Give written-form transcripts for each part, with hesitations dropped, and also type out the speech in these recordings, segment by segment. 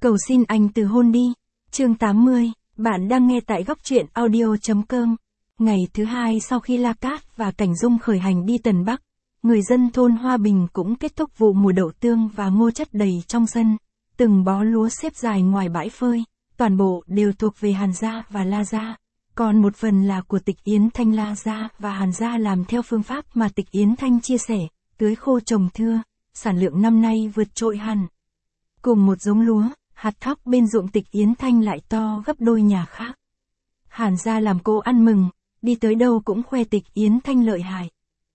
Cầu xin anh từ hôn đi. Chương 80, bạn đang nghe tại góc truyện audio.com. Ngày thứ hai sau khi La Cát và Cảnh Dung khởi hành đi Tần Bắc, người dân thôn Hoa Bình cũng kết thúc vụ mùa đậu tương và ngô chất đầy trong sân. Từng bó lúa xếp dài ngoài bãi phơi, toàn bộ đều thuộc về Hàn gia và La gia. Còn một phần là của Tịch Yến Thanh. La gia và Hàn gia làm theo phương pháp mà Tịch Yến Thanh chia sẻ, tưới khô trồng thưa, sản lượng năm nay vượt trội hẳn. Cùng một giống lúa, hạt thóc bên ruộng Tịch Yến Thanh lại to gấp đôi nhà khác. Hàn gia làm cô ăn mừng, đi tới đâu cũng khoe Tịch Yến Thanh lợi hại.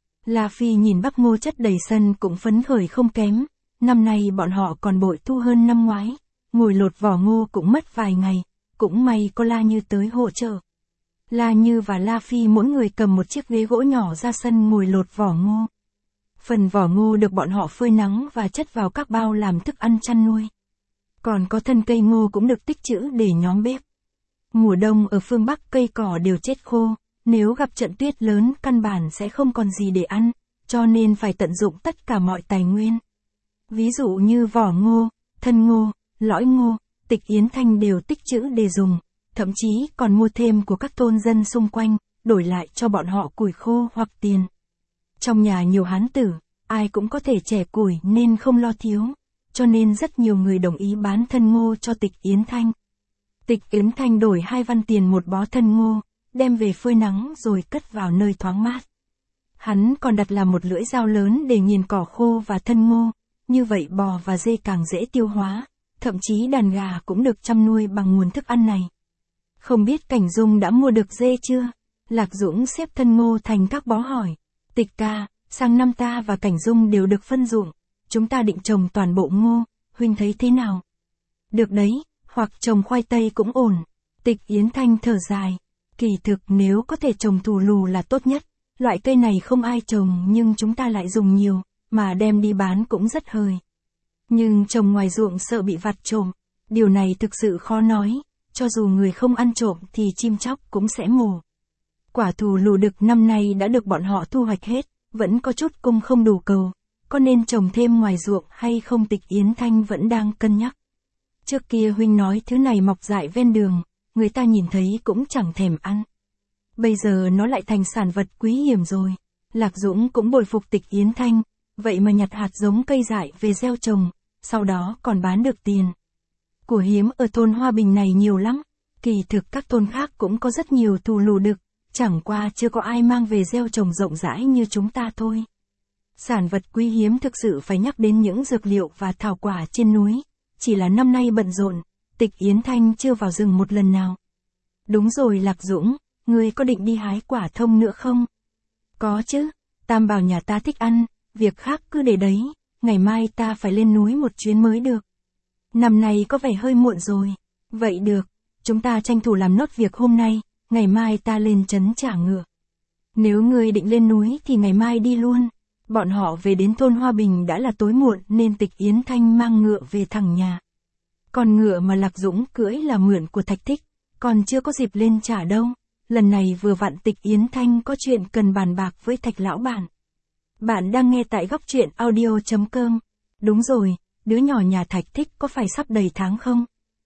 La Phi nhìn bắp ngô chất đầy sân cũng phấn khởi không kém, năm nay bọn họ còn bội thu hơn năm ngoái, ngồi lột vỏ ngô cũng mất vài ngày, cũng may có La Như tới hỗ trợ. La Như và La Phi mỗi người cầm một chiếc ghế gỗ nhỏ ra sân ngồi lột vỏ ngô. Phần vỏ ngô được bọn họ phơi nắng và chất vào các bao làm thức ăn chăn nuôi. Còn có thân cây ngô cũng được tích trữ để nhóm bếp. Mùa đông ở phương Bắc cây cỏ đều chết khô, nếu gặp trận tuyết lớn căn bản sẽ không còn gì để ăn, cho nên phải tận dụng tất cả mọi tài nguyên. Ví dụ như vỏ ngô, thân ngô, lõi ngô, Tịch Yến Thanh đều tích trữ để dùng, thậm chí còn mua thêm của các thôn dân xung quanh, đổi lại cho bọn họ củi khô hoặc tiền. Trong nhà nhiều hán tử, ai cũng có thể chẻ củi nên không lo thiếu, cho nên rất nhiều người đồng ý bán thân ngô cho Tịch Yến Thanh. Tịch Yến Thanh đổi 2 văn tiền một bó thân ngô, đem về phơi nắng rồi cất vào nơi thoáng mát. Hắn còn đặt làm một lưỡi dao lớn để nghiền cỏ khô và thân ngô, như vậy bò và dê càng dễ tiêu hóa, thậm chí đàn gà cũng được chăm nuôi bằng nguồn thức ăn này. Không biết Cảnh Dung đã mua được dê chưa? Lạc Dũng xếp thân ngô thành các bó hỏi. Tịch ca, sang năm ta và Cảnh Dung đều được phân ruộng, chúng ta định trồng toàn bộ ngô, huynh thấy thế nào? Được đấy, hoặc trồng khoai tây cũng ổn. Tịch Yến Thanh thở dài. Kỳ thực nếu có thể trồng thù lù là tốt nhất, loại cây này không ai trồng nhưng chúng ta lại dùng nhiều, mà đem đi bán cũng rất hời. Nhưng trồng ngoài ruộng sợ bị vặt trộm, điều này thực sự khó nói, cho dù người không ăn trộm thì chim chóc cũng sẽ mổ. Quả thù lù đực năm nay đã được bọn họ thu hoạch hết, vẫn có chút cung không đủ cầu, có nên trồng thêm ngoài ruộng hay không? Tịch Yến Thanh vẫn đang cân nhắc. Trước kia huynh nói thứ này mọc dại ven đường, người ta nhìn thấy cũng chẳng thèm ăn. Bây giờ nó lại thành sản vật quý hiếm rồi. Lạc Dũng cũng bội phục Tịch Yến Thanh, vậy mà nhặt hạt giống cây dại về gieo trồng, sau đó còn bán được tiền. Của hiếm ở thôn Hoa Bình này nhiều lắm, kỳ thực các thôn khác cũng có rất nhiều thù lù đực, chẳng qua chưa có ai mang về gieo trồng rộng rãi như chúng ta thôi. Sản vật quý hiếm thực sự phải nhắc đến những dược liệu và thảo quả trên núi, chỉ là năm nay bận rộn, Tịch Yến Thanh chưa vào rừng một lần nào. Đúng rồi Lạc Dũng, ngươi có định đi hái quả thông nữa không? Có chứ, Tam bảo nhà ta thích ăn, việc khác cứ để đấy, ngày mai ta phải lên núi một chuyến mới được. Năm nay có vẻ hơi muộn rồi. Vậy được, chúng ta tranh thủ làm nốt việc hôm nay, ngày mai ta lên trấn trả ngựa. Nếu ngươi định lên núi thì ngày mai đi luôn. Bọn họ về đến thôn Hoa Bình đã là tối muộn nên Tịch Yến Thanh mang ngựa về thẳng nhà. Còn ngựa mà Lạc Dũng cưỡi là mượn của Thạch Thích, còn chưa có dịp lên trả đâu. Lần này vừa vặn Tịch Yến Thanh có chuyện cần bàn bạc với Thạch lão bản. Bạn đang nghe tại góc truyện audio.com. Đúng rồi, đứa nhỏ nhà Thạch Thích có phải sắp đầy tháng không?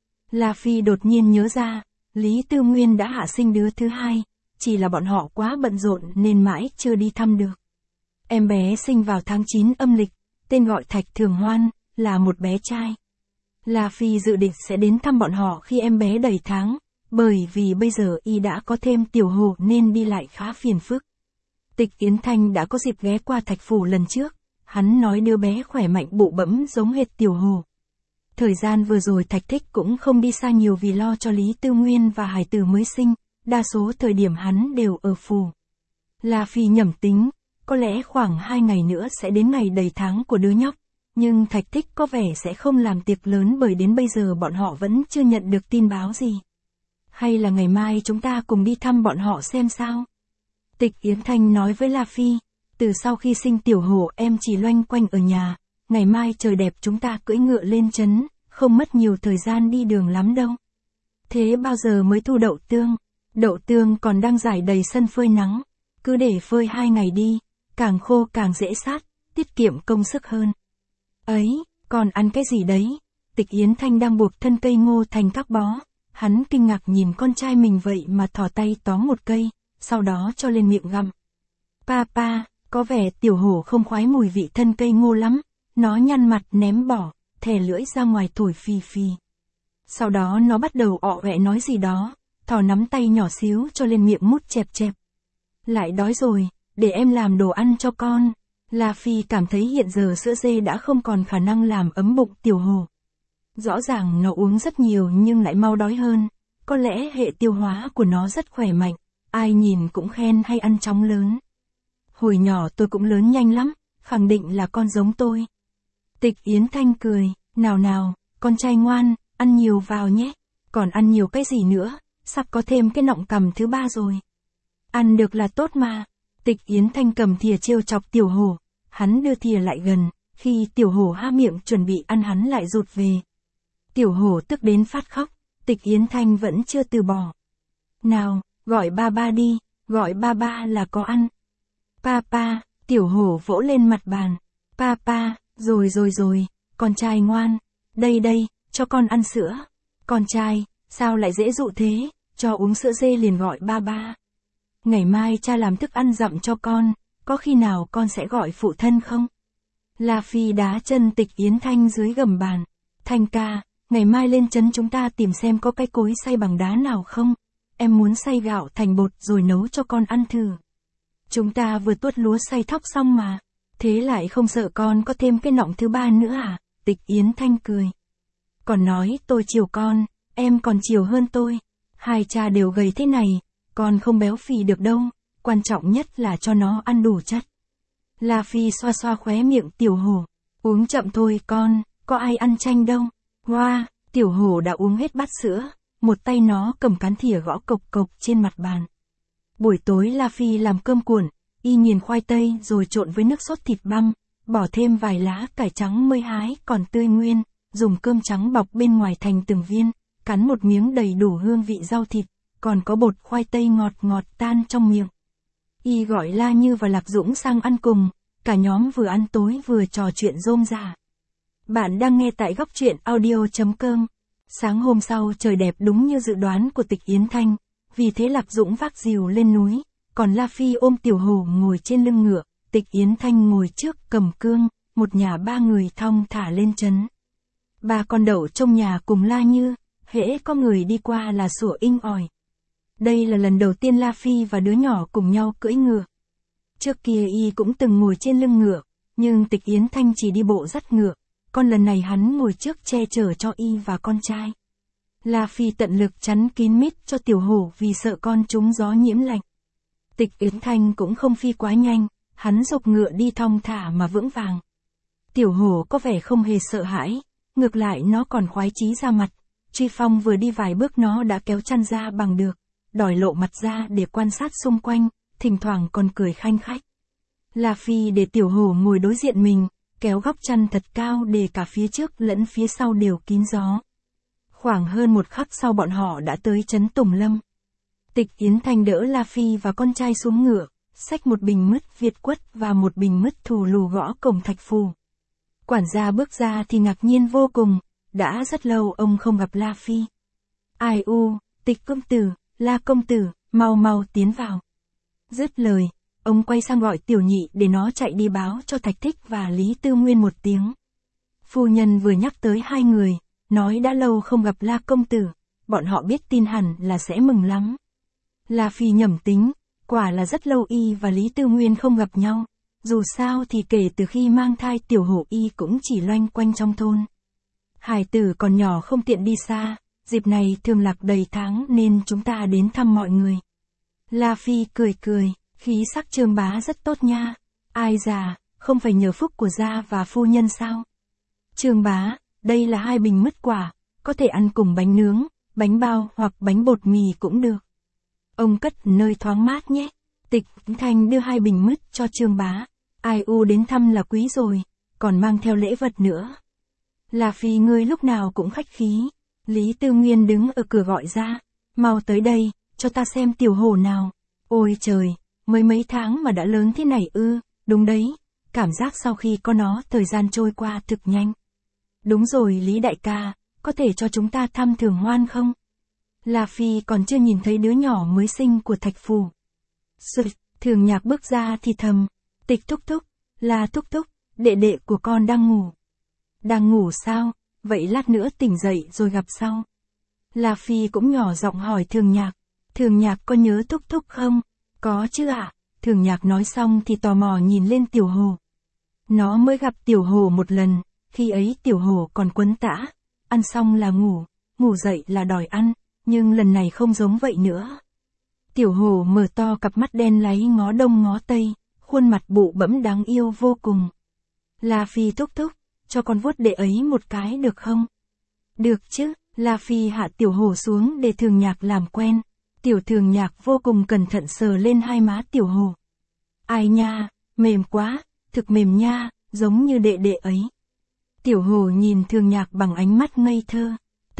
La Phi đột nhiên nhớ ra, Lý Tư Nguyên đã hạ sinh đứa thứ hai, chỉ là bọn họ quá bận rộn nên mãi chưa đi thăm được. Em bé sinh vào tháng 9 âm lịch, tên gọi Thạch Thường Hoan, là một bé trai. La Phi dự định sẽ đến thăm bọn họ khi em bé đầy tháng, bởi vì bây giờ y đã có thêm tiểu hồ nên đi lại khá phiền phức. Tịch Yến Thanh đã có dịp ghé qua Thạch Phủ lần trước, hắn nói đứa bé khỏe mạnh bụ bẫm giống hệt tiểu hồ. Thời gian vừa rồi Thạch Thích cũng không đi xa nhiều vì lo cho Lý Tư Nguyên và hải tử mới sinh, đa số thời điểm hắn đều ở phủ. La Phi nhẩm tính, có lẽ khoảng 2 ngày nữa sẽ đến ngày đầy tháng của đứa nhóc, nhưng Thạch Thích có vẻ sẽ không làm tiệc lớn bởi đến bây giờ bọn họ vẫn chưa nhận được tin báo gì. Hay là ngày mai chúng ta cùng đi thăm bọn họ xem sao? Tịch Yến Thanh nói với La Phi, từ sau khi sinh tiểu hổ em chỉ loanh quanh ở nhà, ngày mai trời đẹp chúng ta cưỡi ngựa lên trấn, không mất nhiều thời gian đi đường lắm đâu. Thế bao giờ mới thu đậu tương? Đậu tương còn đang rải đầy sân phơi nắng, cứ để phơi 2 ngày đi, càng khô càng dễ sát, tiết kiệm công sức hơn. Ấy, còn ăn cái gì đấy? Tịch Yến Thanh đang buộc thân cây ngô thành các bó. Hắn kinh ngạc nhìn con trai mình vậy mà thò tay tóm một cây, sau đó cho lên miệng gặm. Papa, có vẻ tiểu hổ không khoái mùi vị thân cây ngô lắm, nó nhăn mặt ném bỏ, thè lưỡi ra ngoài thổi phì phì. Sau đó nó bắt đầu ọ ẹ nói gì đó, thò nắm tay nhỏ xíu cho lên miệng mút chẹp chẹp. Lại đói rồi, để em làm đồ ăn cho con. La Phi cảm thấy hiện giờ sữa dê đã không còn khả năng làm ấm bụng tiểu hổ. Rõ ràng nó uống rất nhiều nhưng lại mau đói hơn, có lẽ hệ tiêu hóa của nó rất khỏe mạnh, ai nhìn cũng khen hay ăn chóng lớn. Hồi nhỏ tôi cũng lớn nhanh lắm, khẳng định là con giống tôi. Tịch Yến Thanh cười, nào nào, con trai ngoan, ăn nhiều vào nhé, còn ăn nhiều cái gì nữa, sắp có thêm cái nọng cằm thứ 3 rồi. Ăn được là tốt mà. Tịch Yến Thanh cầm thìa trêu chọc tiểu hổ, hắn đưa thìa lại gần, khi tiểu hổ há miệng chuẩn bị ăn hắn lại rụt về. Tiểu hổ tức đến phát khóc, Tịch Yến Thanh vẫn chưa từ bỏ. Nào, gọi ba ba đi, gọi ba ba là có ăn. Papa, tiểu hổ vỗ lên mặt bàn. Papa, rồi, con trai ngoan, đây, cho con ăn sữa. Con trai, sao lại dễ dụ thế, cho uống sữa dê liền gọi ba ba. Ngày mai cha làm thức ăn dặm cho con, có khi nào con sẽ gọi phụ thân không? La Phi đá chân Tịch Yến Thanh dưới gầm bàn. Thanh ca, ngày mai lên trấn chúng ta tìm xem có cái cối xay bằng đá nào không? Em muốn xay gạo thành bột rồi nấu cho con ăn thử. Chúng ta vừa tuốt lúa xay thóc xong mà. Thế lại không sợ con có thêm cái nọng thứ 3 nữa à? Tịch Yến Thanh cười. Còn nói tôi chiều con, em còn chiều hơn tôi. Hai cha đều gầy thế này, con không béo phì được đâu. Quan trọng nhất là cho nó ăn đủ chất. La Phi xoa xoa khóe miệng tiểu hổ. Uống chậm thôi con, có ai ăn chanh đâu. Wow, tiểu hổ đã uống hết bát sữa, một tay nó cầm cán thìa gõ cộc cộc trên mặt bàn. Buổi tối La Phi làm cơm cuộn, y nghiền khoai tây rồi trộn với nước sốt thịt băm, bỏ thêm vài lá cải trắng mới hái còn tươi nguyên, dùng cơm trắng bọc bên ngoài thành từng viên, cắn một miếng đầy đủ hương vị rau thịt, còn có bột khoai tây ngọt ngọt tan trong miệng. Y gọi La Như và Lạc Dũng sang ăn cùng, cả nhóm vừa ăn tối vừa trò chuyện rôm rả. Bạn đang nghe tại góc truyện audio.com. Sáng hôm sau trời đẹp đúng như dự đoán của Tịch Yến Thanh, vì thế Lạc Dũng vác rìu lên núi, còn La Phi ôm tiểu hổ ngồi trên lưng ngựa, Tịch Yến Thanh ngồi trước cầm cương, một nhà 3 người thong thả lên trấn. 3 con đậu trong nhà cùng La Như, hễ có người đi qua là sủa inh ỏi. Đây là lần đầu tiên La Phi và đứa nhỏ cùng nhau cưỡi ngựa. Trước kia y cũng từng ngồi trên lưng ngựa, nhưng Tịch Yến Thanh chỉ đi bộ dắt ngựa, còn lần này hắn ngồi trước che chở cho y và con trai. La Phi tận lực chắn kín mít cho tiểu hổ vì sợ con trúng gió nhiễm lạnh. Tịch Yến Thanh cũng không phi quá nhanh, hắn giục ngựa đi thong thả mà vững vàng. Tiểu hổ có vẻ không hề sợ hãi, ngược lại nó còn khoái chí ra mặt. Truy Phong vừa đi vài bước nó đã kéo chăn ra bằng được, đòi lộ mặt ra để quan sát xung quanh, thỉnh thoảng còn cười khanh khách. La Phi để tiểu hổ ngồi đối diện mình, kéo góc chăn thật cao để cả phía trước lẫn phía sau đều kín gió. Khoảng hơn một khắc sau bọn họ đã tới trấn Tùng Lâm. Tịch Yến Thanh đỡ La Phi và con trai xuống ngựa, xách một bình mứt Việt quất và một bình mứt thù lù gõ cổng thạch phù. Quản gia bước ra thì ngạc nhiên vô cùng, đã rất lâu ông không gặp La Phi. Ai u, Tịch công tử, La công tử, mau mau tiến vào. Dứt lời, ông quay sang gọi tiểu nhị để nó chạy đi báo cho Thạch Thích và Lý Tư Nguyên một tiếng. Phu nhân vừa nhắc tới hai người, nói đã lâu không gặp La công tử, bọn họ biết tin hẳn là sẽ mừng lắm. La Phi nhẩm tính, quả là rất lâu y và Lý Tư Nguyên không gặp nhau, dù sao thì kể từ khi mang thai tiểu hổ y cũng chỉ loanh quanh trong thôn. Hải tử còn nhỏ không tiện đi xa, dịp này thường lạc đầy tháng nên chúng ta đến thăm mọi người. La Phi cười cười, khí sắc Trương bá rất tốt nha. Ai già, không phải nhờ phúc của gia và phu nhân sao? Trương bá, đây là 2 bình mứt quả, có thể ăn cùng bánh nướng, bánh bao hoặc bánh bột mì cũng được. Ông cất nơi thoáng mát nhé. Tịch Thanh đưa 2 bình mứt cho Trương bá. Ai u đến thăm là quý rồi, còn mang theo lễ vật nữa. La Phi ngươi lúc nào cũng khách khí. Lý Tư Nguyên đứng ở cửa gọi ra, mau tới đây, cho ta xem tiểu hổ nào. Ôi trời, mới mấy tháng mà đã lớn thế này ư, đúng đấy, cảm giác sau khi có nó thời gian trôi qua thực nhanh. Đúng rồi Lý đại ca, có thể cho chúng ta thăm Thường Hoan không? La Phi còn chưa nhìn thấy đứa nhỏ mới sinh của Thạch Phủ. Thường Nhạc bước ra thì thầm, Tịch thúc thúc, La thúc thúc, đệ đệ của con đang ngủ. Đang ngủ sao? Vậy lát nữa tỉnh dậy rồi gặp sau. La Phi cũng nhỏ giọng hỏi Thường Nhạc có nhớ thúc thúc không? Có chứ ạ. Thường Nhạc nói xong thì tò mò nhìn lên Tiểu Hồ. Nó mới gặp Tiểu Hồ một lần, khi ấy Tiểu Hồ còn quấn tã, ăn xong là ngủ, ngủ dậy là đòi ăn, nhưng lần này không giống vậy nữa. Tiểu Hồ mở to cặp mắt đen láy ngó đông ngó tây, khuôn mặt bụ bẫm đáng yêu vô cùng. La Phi thúc thúc, cho con vuốt đệ ấy một cái được không? Được chứ, La Phi hạ Tiểu Hồ xuống để Thường Nhạc làm quen. Tiểu Thường Nhạc vô cùng cẩn thận sờ lên hai má Tiểu Hồ. Ai nha, mềm quá, thực mềm nha, giống như đệ đệ ấy. Tiểu Hồ nhìn Thường Nhạc bằng ánh mắt ngây thơ.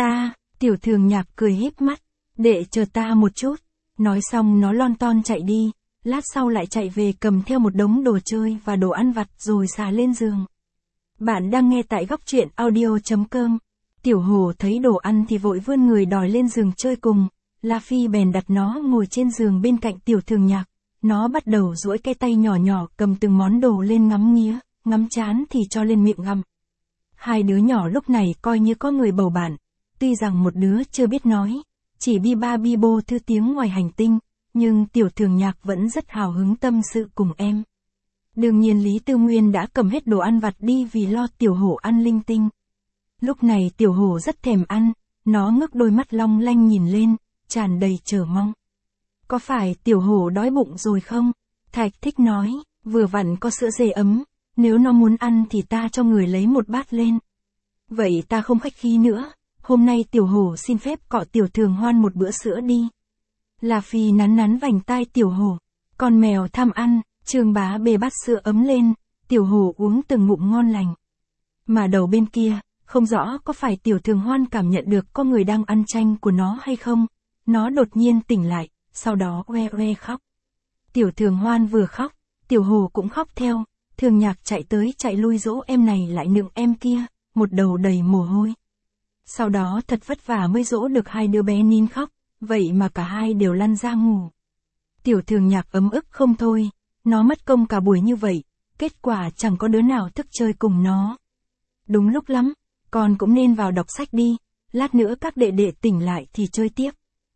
Tiểu Thường Nhạc cười híp mắt, đệ chờ ta một chút. Nói xong nó lon ton chạy đi, lát sau lại chạy về cầm theo một đống đồ chơi và đồ ăn vặt rồi xà lên giường. Bạn đang nghe tại góc truyện audio.com. Tiểu Hồ thấy đồ ăn thì vội vươn người đòi lên giường chơi cùng. La Phi bèn đặt nó ngồi trên giường bên cạnh Tiểu Thường Nhạc. Nó bắt đầu duỗi cái tay nhỏ nhỏ cầm từng món đồ lên ngắm nghía, ngắm chán thì cho lên miệng ngậm. Hai đứa nhỏ lúc này coi như có người bầu bạn. Tuy rằng một đứa chưa biết nói, chỉ bi ba bi bô thứ tiếng ngoài hành tinh, nhưng Tiểu Thường Nhạc vẫn rất hào hứng tâm sự cùng em. Đương nhiên Lý Tư Nguyên đã cầm hết đồ ăn vặt đi vì lo Tiểu Hổ ăn linh tinh. Lúc này Tiểu Hổ rất thèm ăn, nó ngước đôi mắt long lanh nhìn lên, tràn đầy chờ mong. Có phải Tiểu Hổ đói bụng rồi không? Thạch Thích nói, vừa vặn có sữa dê ấm, nếu nó muốn ăn thì ta cho người lấy một bát lên. Vậy ta không khách khí nữa, hôm nay Tiểu Hổ xin phép cọ Tiểu Thường Hoan một bữa sữa đi. La Phi nắn nắn vành tai Tiểu Hổ, con mèo tham ăn, Trương Bá bê bát sữa ấm lên, Tiểu Hổ uống từng ngụm ngon lành. Mà đầu bên kia, không rõ có phải Tiểu Thường Hoan cảm nhận được có người đang ăn tranh của nó hay không, nó đột nhiên tỉnh lại, sau đó oe oe khóc. Tiểu Thường Hoan vừa khóc, Tiểu Hổ cũng khóc theo, Thường Nhạc chạy tới chạy lui dỗ em này lại nựng em kia, một đầu đầy mồ hôi. Sau đó thật vất vả mới dỗ được hai đứa bé nín khóc, vậy mà cả hai đều lăn ra ngủ. Tiểu Thường Nhạc ấm ức không thôi, nó mất công cả buổi như vậy, kết quả chẳng có đứa nào thức chơi cùng nó. Đúng lúc lắm, con cũng nên vào đọc sách đi, lát nữa các đệ đệ tỉnh lại thì chơi tiếp.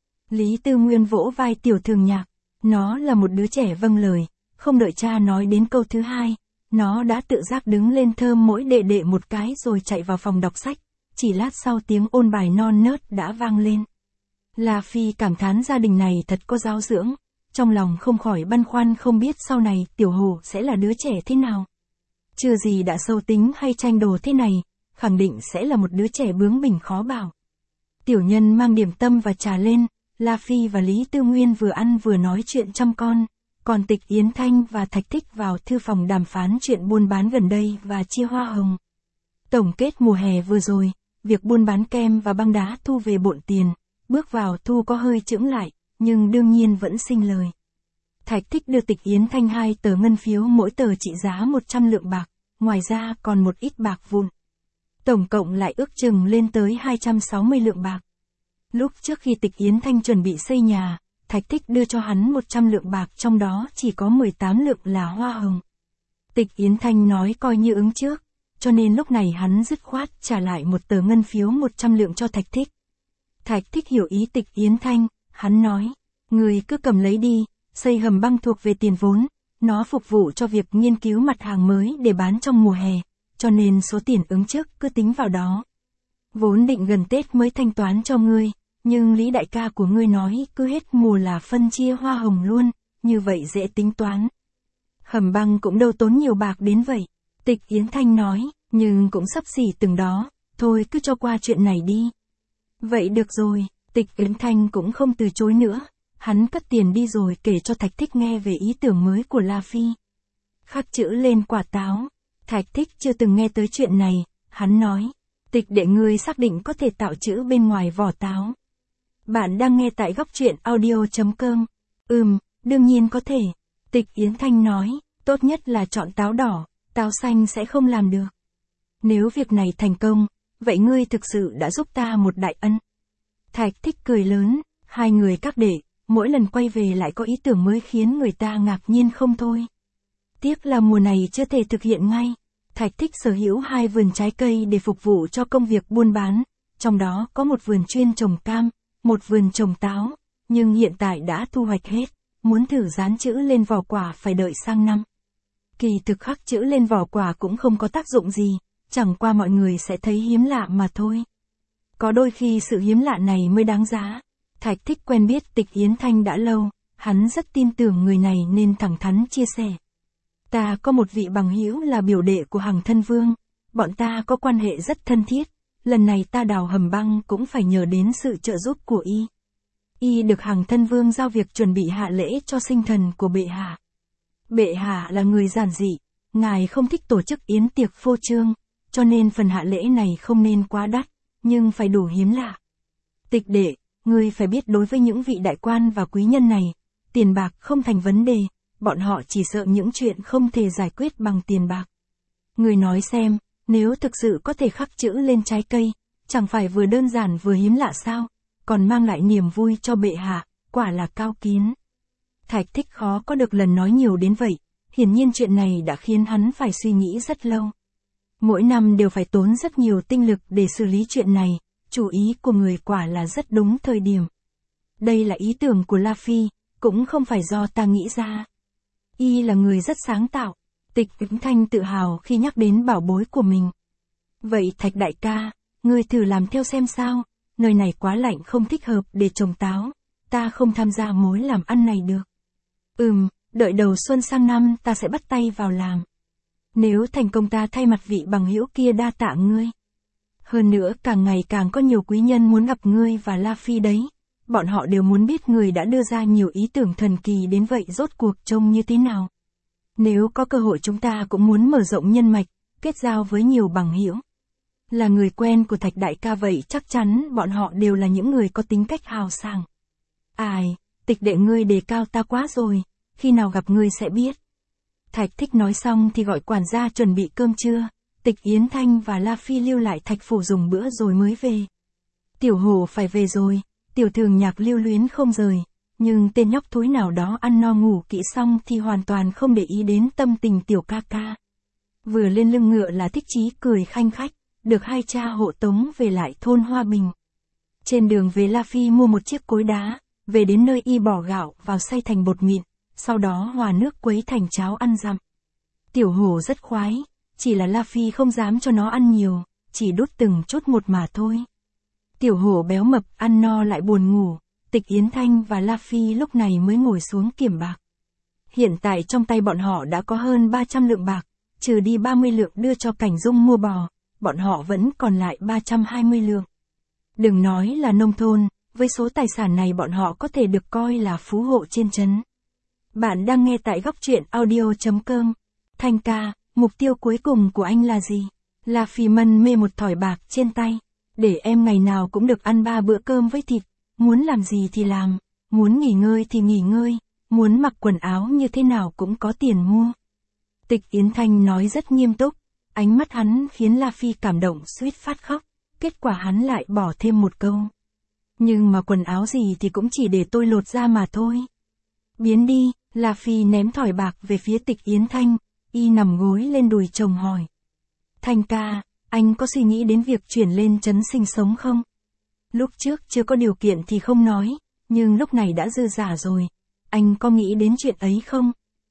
Lý Tư Nguyên vỗ vai Tiểu Thường Nhạc, nó là một đứa trẻ vâng lời, không đợi cha nói đến câu thứ hai, nó đã tự giác đứng lên thơm mỗi đệ đệ một cái rồi chạy vào phòng đọc sách, chỉ lát sau tiếng ôn bài non nớt đã vang lên. La Phi cảm thán gia đình này thật có giáo dưỡng, trong lòng không khỏi băn khoăn không biết sau này Tiểu Hổ sẽ là đứa trẻ thế nào. Chưa gì đã sâu tính hay tranh đồ thế này, khẳng định sẽ là một đứa trẻ bướng bỉnh khó bảo. Tiểu Nhân mang điểm tâm và trà lên, La Phi và Lý Tư Nguyên vừa ăn vừa nói chuyện chăm con, còn Tịch Yến Thanh và Thạch Thích vào thư phòng đàm phán chuyện buôn bán gần đây và chia hoa hồng. Tổng kết mùa hè vừa rồi, việc buôn bán kem và băng đá thu về bộn tiền, bước vào thu có hơi chững lại, nhưng đương nhiên vẫn sinh lời. Thạch Thích đưa Tịch Yến Thanh 2 tờ ngân phiếu mỗi tờ trị giá 100 lượng bạc, ngoài ra còn một ít bạc vụn. Tổng cộng lại ước chừng lên tới 260 lượng bạc. Lúc trước khi Tịch Yến Thanh chuẩn bị xây nhà, Thạch Thích đưa cho hắn 100 lượng bạc, trong đó chỉ có 18 lượng là hoa hồng. Tịch Yến Thanh nói coi như ứng trước, cho nên lúc này hắn dứt khoát trả lại một tờ ngân phiếu 100 lượng cho Thạch Thích. Thạch Thích hiểu ý Tịch Yến Thanh, hắn nói, người cứ cầm lấy đi, xây hầm băng thuộc về tiền vốn, nó phục vụ cho việc nghiên cứu mặt hàng mới để bán trong mùa hè, cho nên số tiền ứng trước cứ tính vào đó. Vốn định gần Tết mới thanh toán cho ngươi, nhưng Lý đại ca của ngươi nói cứ hết mùa là phân chia hoa hồng luôn, như vậy dễ tính toán. Hầm băng cũng đâu tốn nhiều bạc đến vậy. Tịch Yến Thanh nói, nhưng cũng xấp xỉ từng đó, thôi cứ cho qua chuyện này đi. Vậy được rồi, Tịch Yến Thanh cũng không từ chối nữa, hắn cất tiền đi rồi kể cho Thạch Thích nghe về ý tưởng mới của La Phi. Khắc chữ lên quả táo, Thạch Thích chưa từng nghe tới chuyện này, hắn nói, Tịch đệ ngươi xác định có thể tạo chữ bên ngoài vỏ táo. Bạn đang nghe tại góc truyện audio.com. Đương nhiên có thể. Tịch Yến Thanh nói, tốt nhất là chọn táo đỏ, táo xanh sẽ không làm được. Nếu việc này thành công, vậy ngươi thực sự đã giúp ta một đại ân. Thạch Thích cười lớn, hai người các đệ, mỗi lần quay về lại có ý tưởng mới khiến người ta ngạc nhiên không thôi. Tiếc là mùa này chưa thể thực hiện ngay. Thạch Thích sở hữu 2 vườn trái cây để phục vụ cho công việc buôn bán, trong đó có một vườn chuyên trồng cam, một vườn trồng táo, nhưng hiện tại đã thu hoạch hết, muốn thử dán chữ lên vỏ quả phải đợi sang năm. Kỳ thực khắc chữ lên vỏ quả cũng không có tác dụng gì, chẳng qua mọi người sẽ thấy hiếm lạ mà thôi. Có đôi khi sự hiếm lạ này mới đáng giá. Thạch Thích quen biết Tịch Yến Thanh đã lâu, hắn rất tin tưởng người này nên thẳng thắn chia sẻ. Ta có một vị bằng hữu là biểu đệ của Hằng Thân Vương, bọn ta có quan hệ rất thân thiết, lần này ta đào hầm băng cũng phải nhờ đến sự trợ giúp của y. Y được Hằng Thân Vương giao việc chuẩn bị hạ lễ cho sinh thần của bệ hạ. Bệ hạ là người giản dị, ngài không thích tổ chức yến tiệc phô trương, cho nên phần hạ lễ này không nên quá đắt, nhưng phải đủ hiếm lạ. Tịch đệ, ngươi phải biết đối với những vị đại quan và quý nhân này, tiền bạc không thành vấn đề, bọn họ chỉ sợ những chuyện không thể giải quyết bằng tiền bạc. Ngươi nói xem, nếu thực sự có thể khắc chữ lên trái cây, chẳng phải vừa đơn giản vừa hiếm lạ sao, còn mang lại niềm vui cho bệ hạ, quả là cao kiến. Thạch Thích khó có được lần nói nhiều đến vậy, hiển nhiên chuyện này đã khiến hắn phải suy nghĩ rất lâu. Mỗi năm đều phải tốn rất nhiều tinh lực để xử lý chuyện này, chủ ý của người quả là rất đúng thời điểm. Đây là ý tưởng của La Phi, cũng không phải do ta nghĩ ra. Y là người rất sáng tạo, Tịch Yến Thanh tự hào khi nhắc đến bảo bối của mình. Vậy Thạch đại ca, ngươi thử làm theo xem sao, nơi này quá lạnh không thích hợp để trồng táo, ta không tham gia mối làm ăn này được. Đợi đầu xuân sang năm ta sẽ bắt tay vào làm. Nếu thành công ta thay mặt vị bằng hữu kia đa tạ ngươi. Hơn nữa càng ngày càng có nhiều quý nhân muốn gặp ngươi và La Phi đấy. Bọn họ đều muốn biết người đã đưa ra nhiều ý tưởng thần kỳ đến vậy rốt cuộc trông như thế nào. Nếu có cơ hội chúng ta cũng muốn mở rộng nhân mạch, kết giao với nhiều bằng hữu. Là người quen của Thạch đại ca vậy chắc chắn bọn họ đều là những người có tính cách hào sảng. Ai, Tịch đệ ngươi đề cao ta quá rồi, khi nào gặp ngươi sẽ biết. Thạch Thích nói xong thì gọi quản gia chuẩn bị cơm trưa, Tịch Yến Thanh và La Phi lưu lại Thạch phủ dùng bữa rồi mới về. Tiểu Hổ phải về rồi, Tiểu Thường Nhạc lưu luyến không rời, nhưng tên nhóc thúi nào đó ăn no ngủ kỹ xong thì hoàn toàn không để ý đến tâm tình tiểu ca ca. Vừa lên lưng ngựa là Thích Chí cười khanh khách, được hai cha hộ tống về lại thôn Hoa Bình. Trên đường về La Phi mua một chiếc cối đá, về đến nơi y bỏ gạo vào xay thành bột mịn, sau đó hòa nước quấy thành cháo ăn dặm. Tiểu Hổ rất khoái, chỉ là La Phi không dám cho nó ăn nhiều, chỉ đút từng chút một mà thôi. Tiểu Hổ béo mập ăn no lại buồn ngủ, Tịch Yến Thanh và La Phi lúc này mới ngồi xuống kiểm bạc. Hiện tại trong tay bọn họ đã có hơn 300 lượng bạc, trừ đi 30 lượng đưa cho Cảnh Dung mua bò, bọn họ vẫn còn lại 320 lượng. Đừng nói là nông thôn, với số tài sản này bọn họ có thể được coi là phú hộ trên trấn. Bạn đang nghe tại góc truyện audio.com. Thanh ca, mục tiêu cuối cùng của anh là gì? La Phi mân mê một thỏi bạc trên tay. Để em ngày nào cũng được ăn 3 bữa cơm với thịt, muốn làm gì thì làm, muốn nghỉ ngơi thì nghỉ ngơi, muốn mặc quần áo như thế nào cũng có tiền mua. Tịch Yến Thanh nói rất nghiêm túc, ánh mắt hắn khiến La Phi cảm động suýt phát khóc, kết quả hắn lại bỏ thêm một câu. Nhưng mà quần áo gì thì cũng chỉ để tôi lột ra mà thôi. Biến đi, La Phi ném thỏi bạc về phía Tịch Yến Thanh, y nằm gối lên đùi chồng hỏi. Thanh ca, anh có suy nghĩ đến việc chuyển lên trấn sinh sống không? Lúc trước chưa có điều kiện thì không nói, nhưng lúc này đã dư giả rồi. Anh có nghĩ đến chuyện ấy không?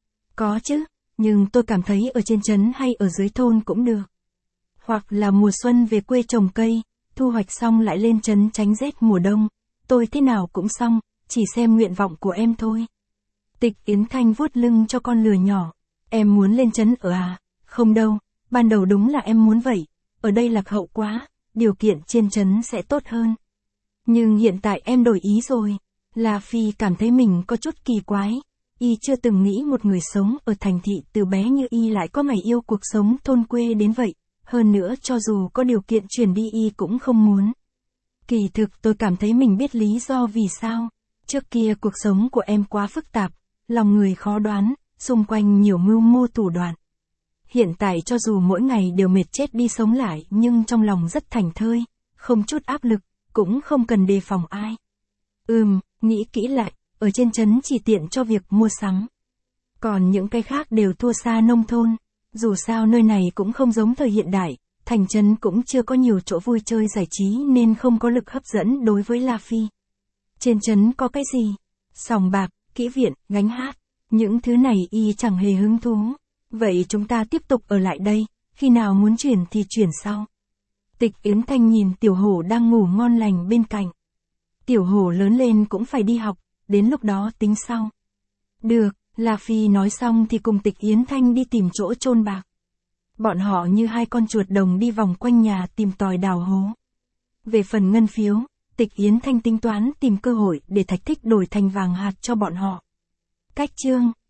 Có chứ, nhưng tôi cảm thấy ở trên trấn hay ở dưới thôn cũng được. Hoặc là mùa xuân về quê trồng cây, thu hoạch xong lại lên trấn tránh rét mùa đông. Tôi thế nào cũng xong, chỉ xem nguyện vọng của em thôi. Tịch Yến Thanh vuốt lưng cho con lừa nhỏ. Em muốn lên trấn ở à? Không đâu, ban đầu đúng là em muốn vậy. Ở đây lạc hậu quá, điều kiện trên trấn sẽ tốt hơn. Nhưng hiện tại em đổi ý rồi. La Phi cảm thấy mình có chút kỳ quái. Y chưa từng nghĩ một người sống ở thành thị từ bé như y lại có ngày yêu cuộc sống thôn quê đến vậy. Hơn nữa cho dù có điều kiện chuyển đi y cũng không muốn. Kỳ thực tôi cảm thấy mình biết lý do vì sao. Trước kia cuộc sống của em quá phức tạp, lòng người khó đoán, xung quanh nhiều mưu mô thủ đoạn. Hiện tại cho dù mỗi ngày đều mệt chết đi sống lại nhưng trong lòng rất thảnh thơi, không chút áp lực, cũng không cần đề phòng ai. Nghĩ kỹ lại, ở trên trấn chỉ tiện cho việc mua sắm. Còn những cái khác đều thua xa nông thôn. Dù sao nơi này cũng không giống thời hiện đại, thành trấn cũng chưa có nhiều chỗ vui chơi giải trí nên không có lực hấp dẫn đối với La Phi. Trên trấn có cái gì? Sòng bạc, kỹ viện, gánh hát. Những thứ này y chẳng hề hứng thú. Vậy chúng ta tiếp tục ở lại đây, khi nào muốn chuyển thì chuyển sau. Tịch Yến Thanh nhìn Tiểu Hổ đang ngủ ngon lành bên cạnh. Tiểu Hổ lớn lên cũng phải đi học, đến lúc đó tính sau. Được, La Phi nói xong thì cùng Tịch Yến Thanh đi tìm chỗ chôn bạc. Bọn họ như hai con chuột đồng đi vòng quanh nhà tìm tòi đào hố. Về phần ngân phiếu, Tịch Yến Thanh tính toán tìm cơ hội để Thạch Thích đổi thành vàng hạt cho bọn họ. Cách chương